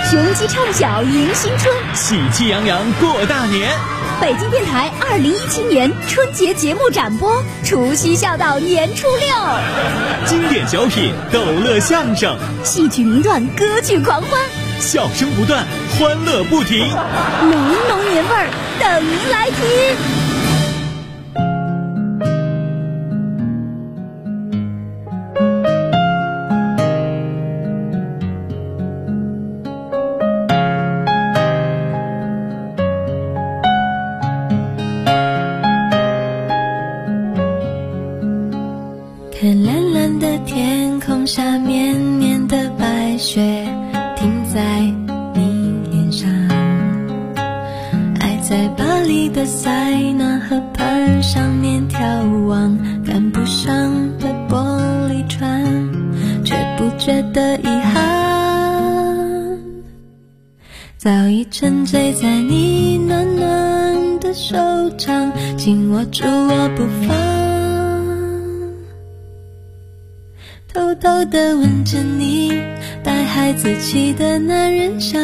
雄鸡唱晓迎新春， 喜气洋洋过大年。 北京电台2017年春节节目展播，除夕笑到年初六， 经典小品、逗乐相声、 戏曲名段、歌剧狂欢， 笑声不断，欢乐不停， 浓浓年味儿等您来听。 看蓝蓝的天空下，绵绵的白雪停在你脸上，爱在巴黎的塞纳河畔上面眺望，赶不上的玻璃船，却不觉得遗憾，早已沉醉在你暖暖的手掌，紧握住我不放，偷偷地吻着你带孩子气的男人香。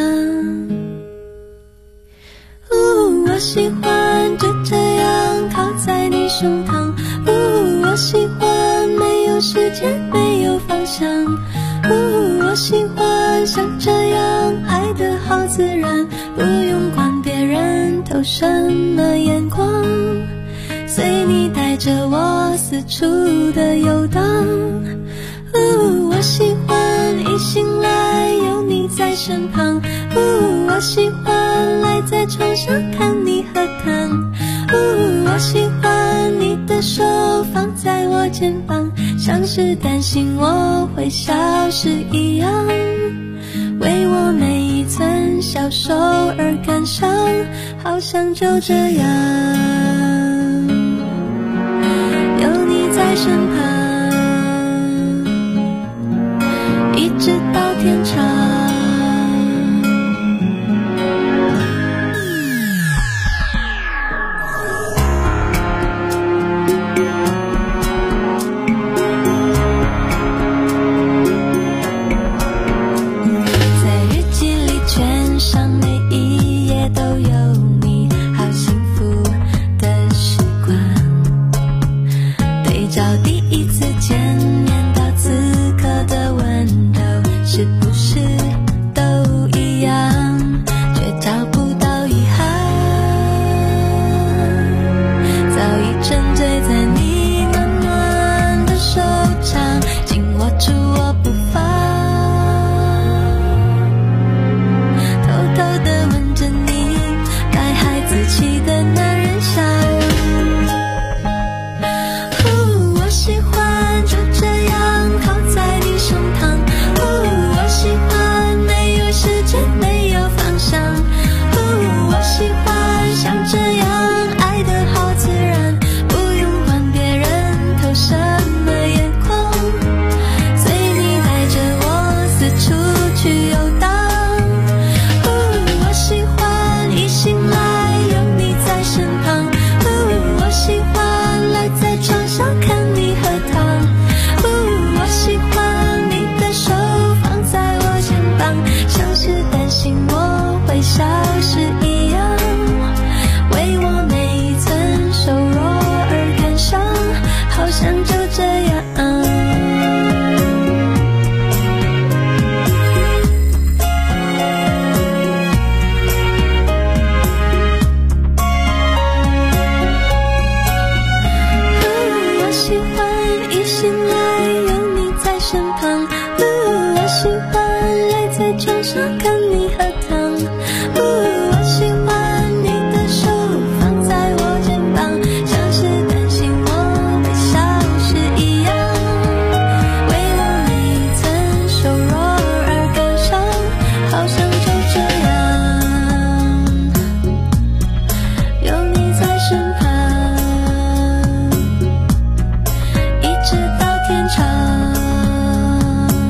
我喜欢就这样靠在你胸膛，我喜欢没有时间没有方向，我喜欢像这样爱得好自然，不用管别人投什么眼光，随你带着我四处的游荡。我喜欢一醒来有你在身旁，我喜欢赖在床上看你喝汤，我喜欢你的手放在我肩膀，像是担心我会消失一样，为我每一寸消瘦而感伤，好像就这样有你在身旁，一直到天长。在日记里圈上每一页都有你，好幸福的时光，对照第一次见面到此刻的温柔，是不是都一样，却找不到遗憾，早已沉醉在你暖暖的手掌，紧握住我不放，偷偷地吻着你带孩子气的男人香。我喜欢就这样靠在你胸膛，我喜欢没有时间没有方向，我喜欢像这样爱得好自然，不用管别人投什么眼光，随你带着我四处去游荡。我喜欢一醒来有你在身旁，我喜欢赖在床上看你喝汤，我喜欢你的手放在我肩膀，像是担心我会消失一样，为我每一寸瘦弱而感伤，好像就这样我喜欢一醒来有你在身旁，我喜欢赖在床上看你喝汤，我喜欢你的手放在我肩膀，像是担心我会消失一样，为我每一寸瘦弱而感伤，好像就这样有你在身旁，一直到天长。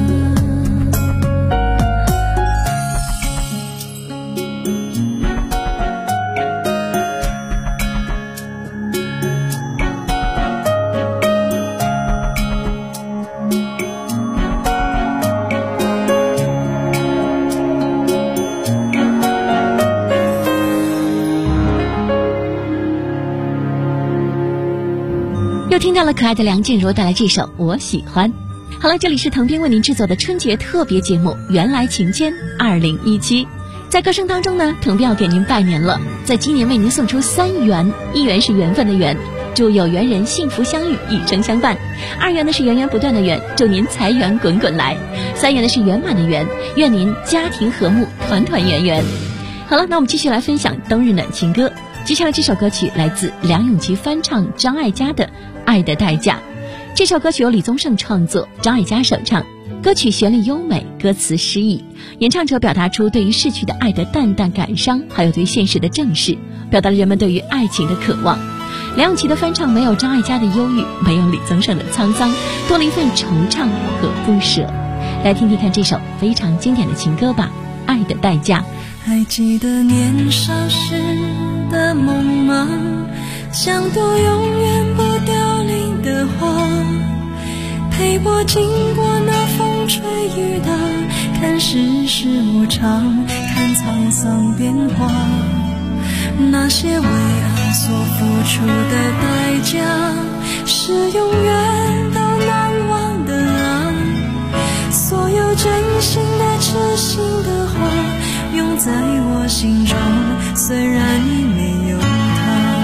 听到了可爱的梁静茹带来这首《我喜欢》。好了，这里是腾斌为您制作的春节特别节目《原来情牵2017》。在歌声当中呢，腾斌要给您拜年了，在今年为您送出3元，1元是缘分的缘，祝有缘人幸福相遇，一生相伴；2元呢是源源不断的源，祝您财源滚滚来；3元呢是圆满的圆，愿您家庭和睦，团团圆圆。好了，那我们继续来分享冬日暖情歌。接下来这首歌曲来自梁咏琪翻唱张艾嘉的《爱的代价》。这首歌曲由李宗盛创作，张艾嘉首唱。歌曲旋律优美，歌词诗意，演唱者表达出对于逝去的爱的淡淡感伤，还有对现实的正视，表达了人们对于爱情的渴望。梁咏琪的翻唱没有张艾嘉的忧郁，没有李宗盛的沧桑，多了一份惆怅和不舍。来听听看这首非常经典的情歌吧，《爱的代价》。 还记得年少时的梦吗？像朵永远不凋零的花，陪我经过那风吹雨打，看世事无常，看沧桑变化。那些为爱所付出的代价，是永远都难忘的啊！所有真心的痴心的话，永在我心中，虽然已没有他。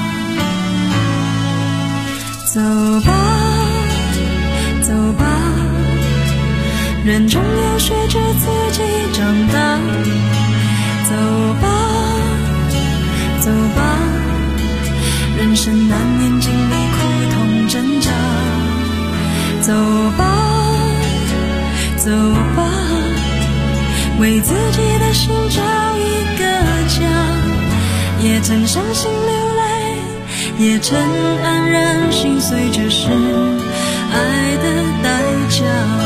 走吧走吧，人终要学着自己长大。走吧走吧，人生难免经历苦痛挣扎。走吧走吧，为自己的心找一个家。也曾伤心流泪，也曾黯然心碎，这是爱的代价。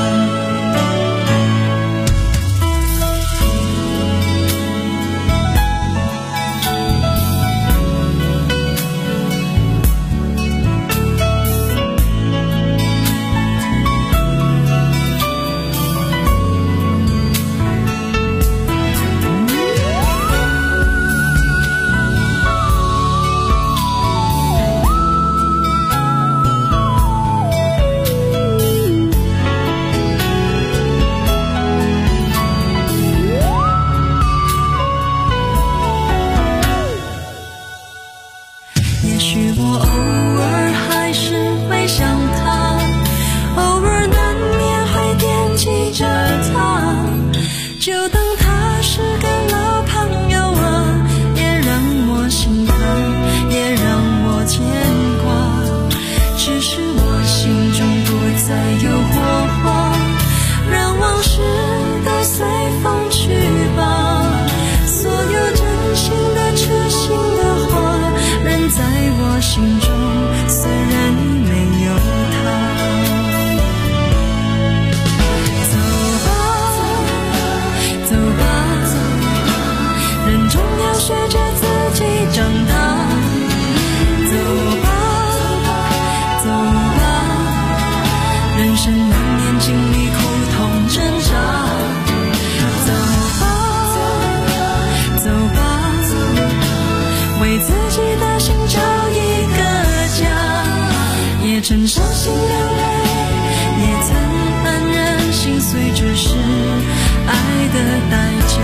曾伤心流泪，也曾黯然心碎，这是爱的代价。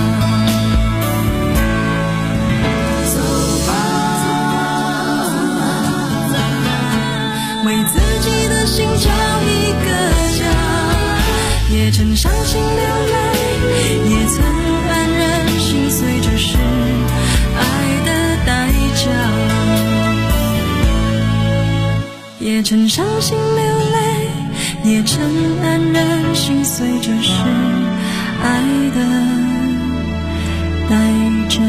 走吧，为自己的心找一个家。也曾伤心流泪，也曾黯然心碎，这是爱的代价。也曾伤心流泪，也曾黯然心碎，这是爱的代价。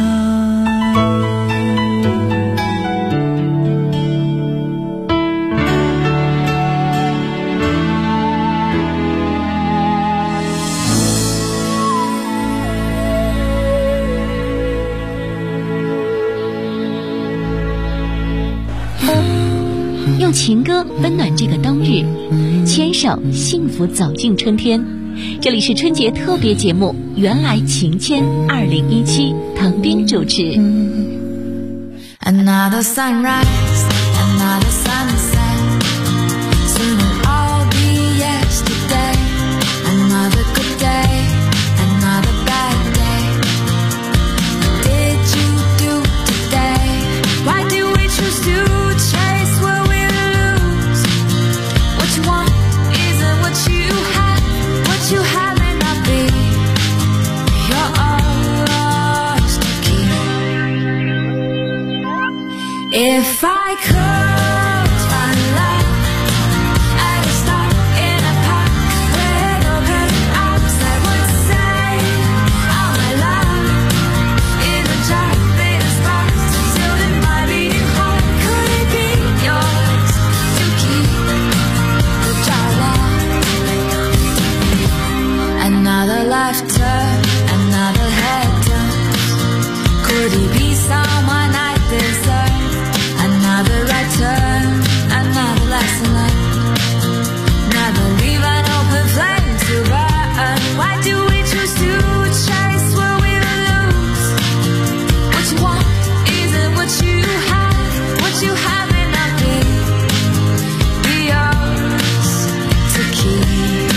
用情歌温暖这个冬日，牵手幸福走进春天。这里是春节特别节目《原来情牵2017》，唐斌主持。 Another sunrise, another sunset, If I could find love at a stop in a park with open arms, I would say all my love in a jar made of sparks, sealed in my beating heart. Could it be yours to keep the jar locked? Another laughter, another head turn. Could he be someone I deserve? Another right turn, another lesson learned. Never leave an open flame to burn. Why do we choose to chase what we lose? What you want isn't what you have. What you have may not be yours to keep.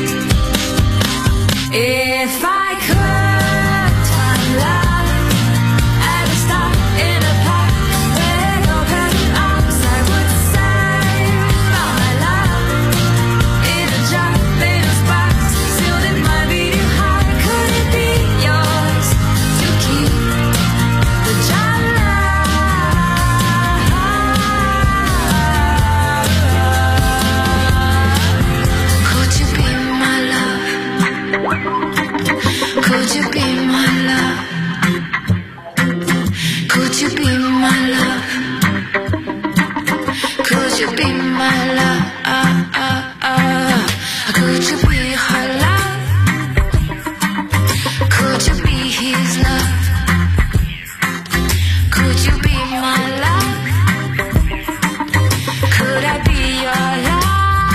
If I could find love at a stop in a park with open arms, I would save all my love in a jar made of sparks, sealed in my beating heart. Could it be yours to keep the jar locked? Could you be my love? Could you be my love? Could you be my love? Could you be my love? Could you be her love? Could you be his love? Could you be my love? Could I be your love?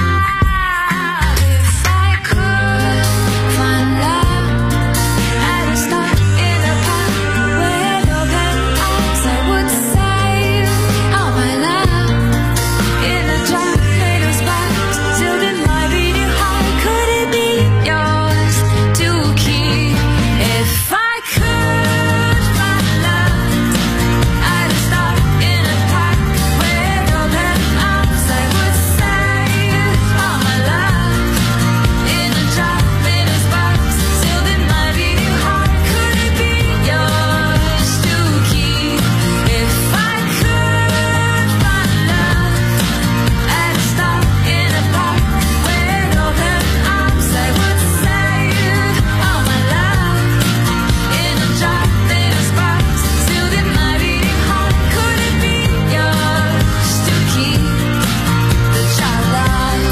If I could find love at a stop in a park with open arms, I would save all my love in a jar made of sparks, sealed in my beating heart. Could it be yours to keep? If I could find love at a stop in a park with open arms, I would save all my love in a jar made of sparks, sealed in my beating heart. Could it be yours to keep? If I could find love at a stop in a park with open arms, I would save all my love in a jar made of sparks, sealed in my beating heart. Could it be yours to keep the jar locked?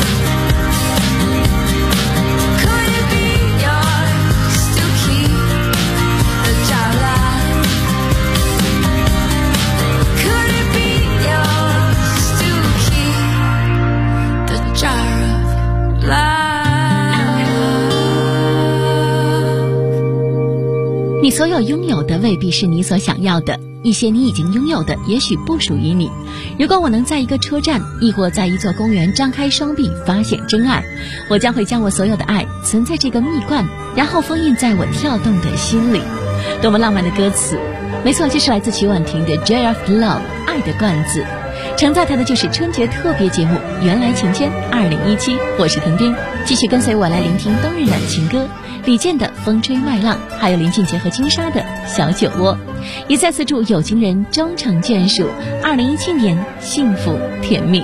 Could it be yours to keep the jar locked? Could it be yours to keep the jar of love? 你所有拥有的未必是你所想要的，一些你已经拥有的也许不属于你。如果我能在一个车站，亦或在一座公园张开双臂发现真爱，我将会将我所有的爱存在这个蜜罐，然后封印在我跳动的心里。多么浪漫的歌词！没错，这是来自曲婉婷的 Jar of Love 爱的罐子。承载它的就是春节特别节目原来情牵2017，我是腾斌，继续跟随我来聆听冬日暖情歌，李健的风吹麦浪，还有林俊杰和金莎的小酒窝。也再次祝有情人终成眷属，2017年幸福甜蜜。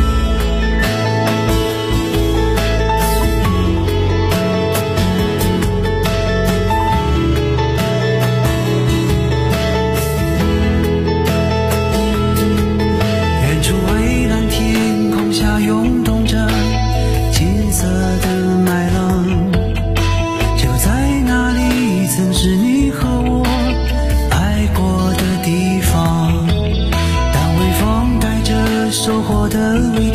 远处蔚蓝天空下涌动着金色的麦浪，就在那里曾是你和我爱过的地方。当微风带着收获的微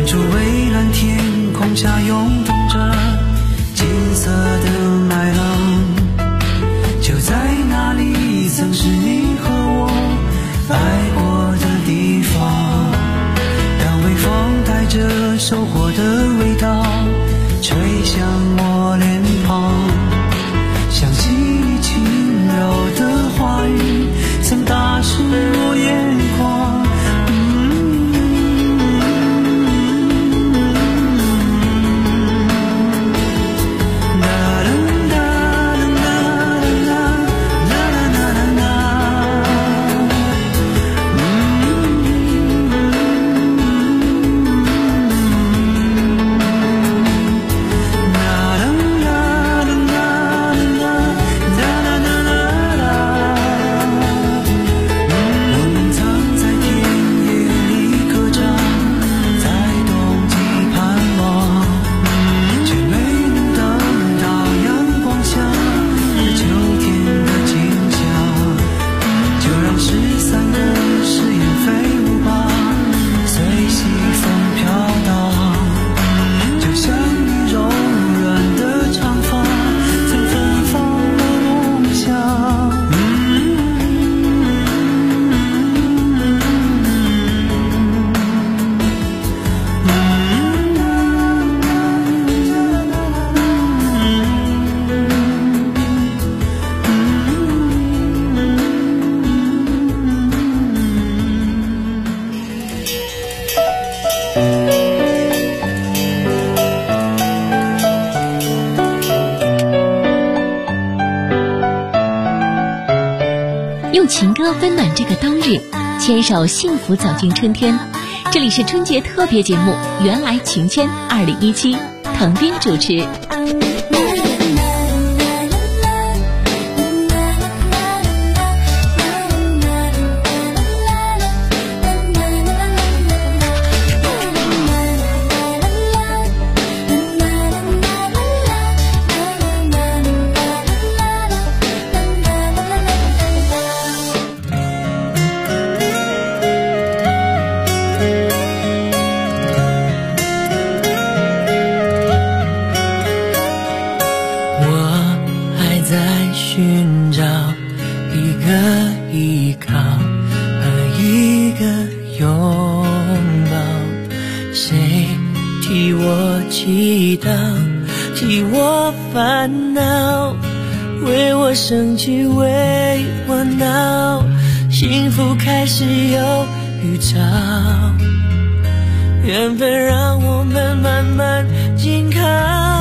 处蔚蓝天空下涌动着金色的麦浪，就在那里曾是你和我爱过的地方。当微风带着收获的味道吹向我脸庞，想起你轻柔的话语曾打湿我眼眶。 用情歌温暖这个冬日，牵手幸福走进春天。这里是春节特别节目《原来情牵》2017，滕斌主持。 寻找一个依靠和一个拥抱，谁替我祈祷，替我烦恼，为我生气，为我闹，幸福开始有预兆，缘分让我们慢慢紧靠，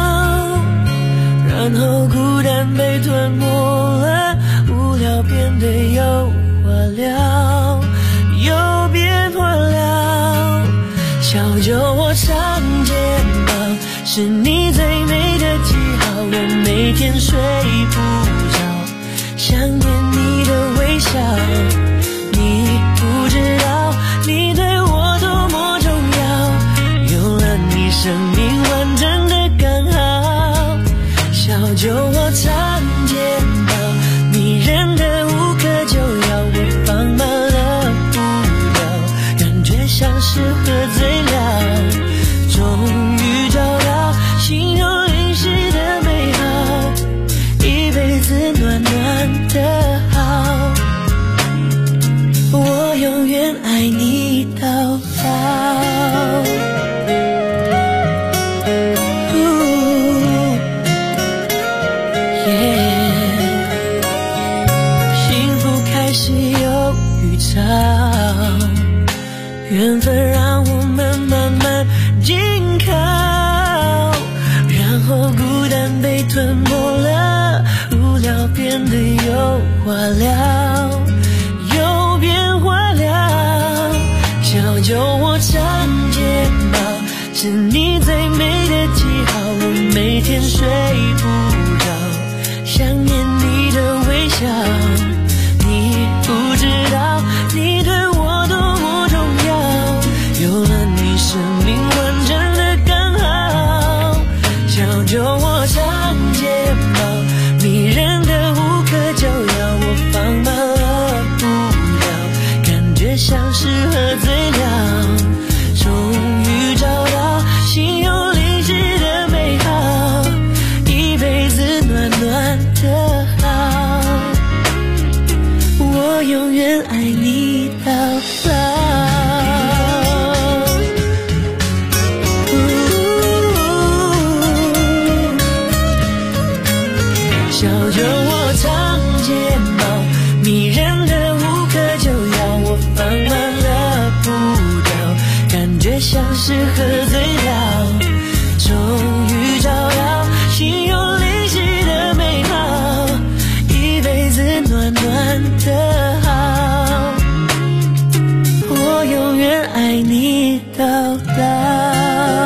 然后孤单被吞没了，无聊变得有话聊，又变破了。小酒窝长睫毛是你最美的记号，我每天睡不着，想念你的微笑，你不知道你对我多么重要，有了你生命完整的刚好。小酒窝长睫毛，迷人的无可救药，我放慢了步调，感觉像是喝醉了，终于找到心有灵犀的美好，一辈子暖暖的好，我永远爱你到老。缘分让我们慢慢紧靠，然后孤单被吞没了，无聊变得有话聊，又变化了。小酒窝长睫毛是你最美的记号，我每天睡不着，想念你的微笑，你不知道你对我多么重要，有了你生命完整的刚好。小酒窝长睫毛，迷人的无可救药，我放慢了步调，感觉像是喝醉了，终于找到越像是喝醉了，终于找到心有灵犀的美好，一辈子暖暖的好，我永远爱你到老。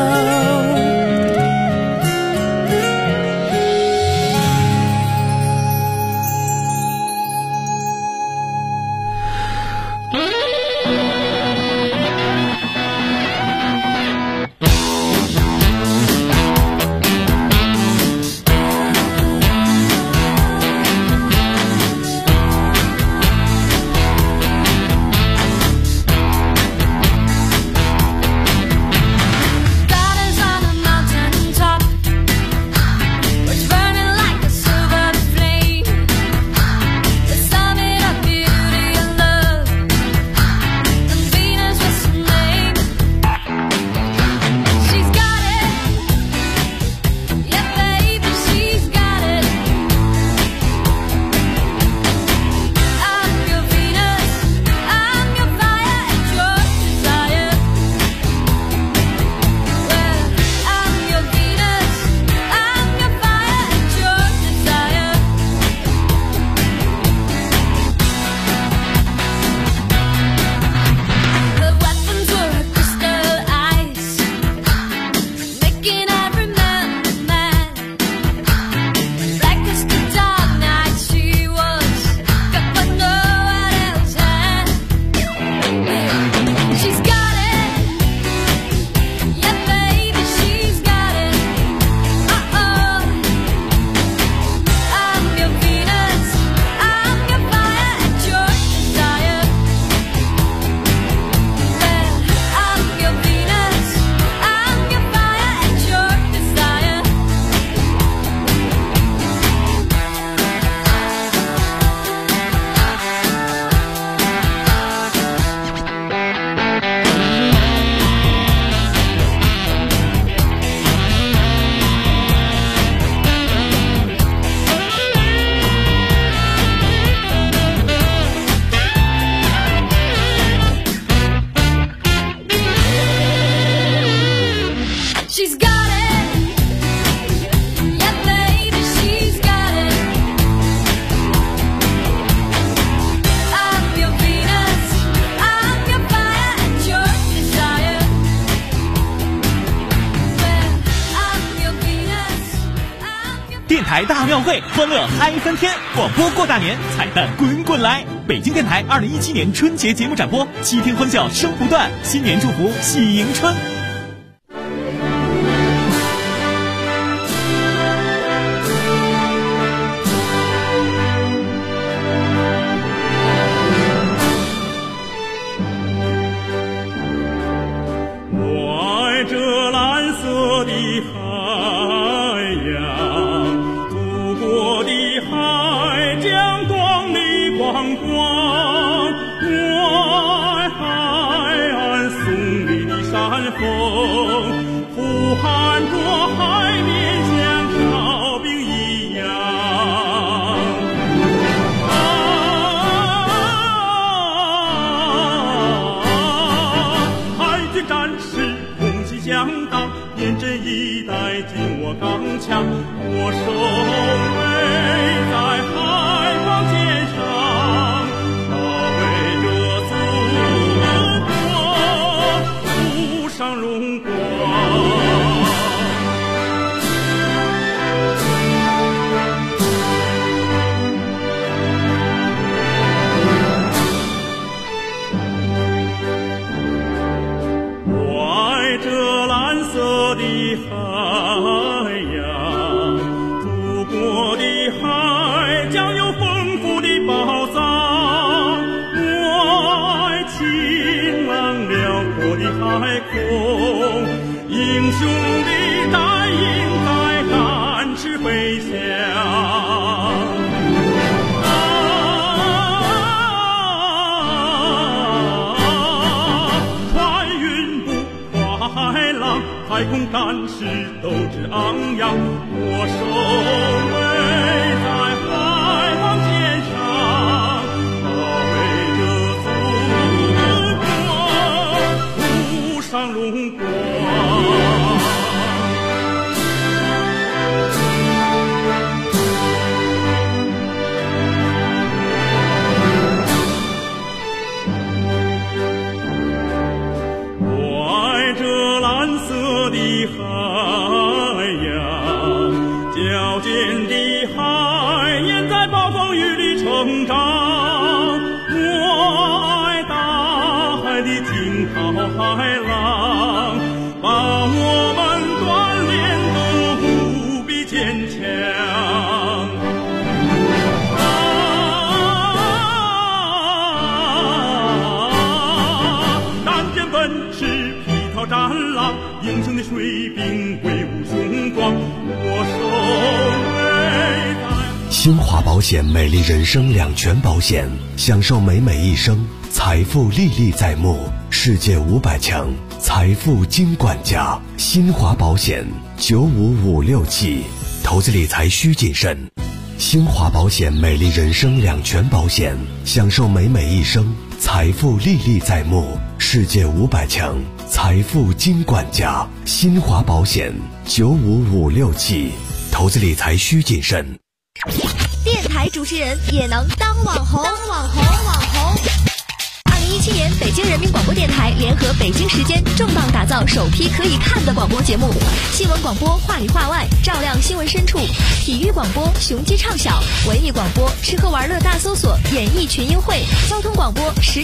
电台大庙会，欢乐嗨翻天！广播过大年，彩蛋滚滚来！北京电台2017年春节节目展播，7天欢笑声不断，新年祝福喜迎春。 我爱这蓝色的海洋，祖国的海将光里光光，我爱海岸耸立的山峰，呼喊着海面像哨兵一样。海军战士红旗响当，严阵以待，紧握钢枪，我守卫在海防线上，保卫着祖国，谱上荣光。我爱这蓝色的海洋，祖国的海将有丰富的宝藏，我爱晴朗辽阔的海空，英雄的大鹰在展翅飞翔。海空战士斗志昂扬，我守卫在海防线上，保卫着祖国，谱上荣荣光。怀着蓝色的海洋，矫健的海燕在暴风雨里成长。我爱大海的惊涛骇浪，把我们锻炼得无比坚强。但见本是披头战狼，英雄的水兵威武雄壮，我手伟大。 新华保险美丽人生两全保险，享受美美一生，财富历历在目，世界500强，财富金管家。新华保险95567，投资理财需谨慎。新华保险美丽人生两全保险，享受美美一生，财富历历在目，世界500强，财富金管家。新华保险95567，投资理财需谨慎。 电台主持人也能当网红。2017年，北京人民广播电台联合北京时间重磅打造首批可以看的广播节目：新闻广播话里话外，照亮新闻深处；体育广播雄鸡唱晓；文艺广播吃喝玩乐大搜索，演艺群英会；交通广播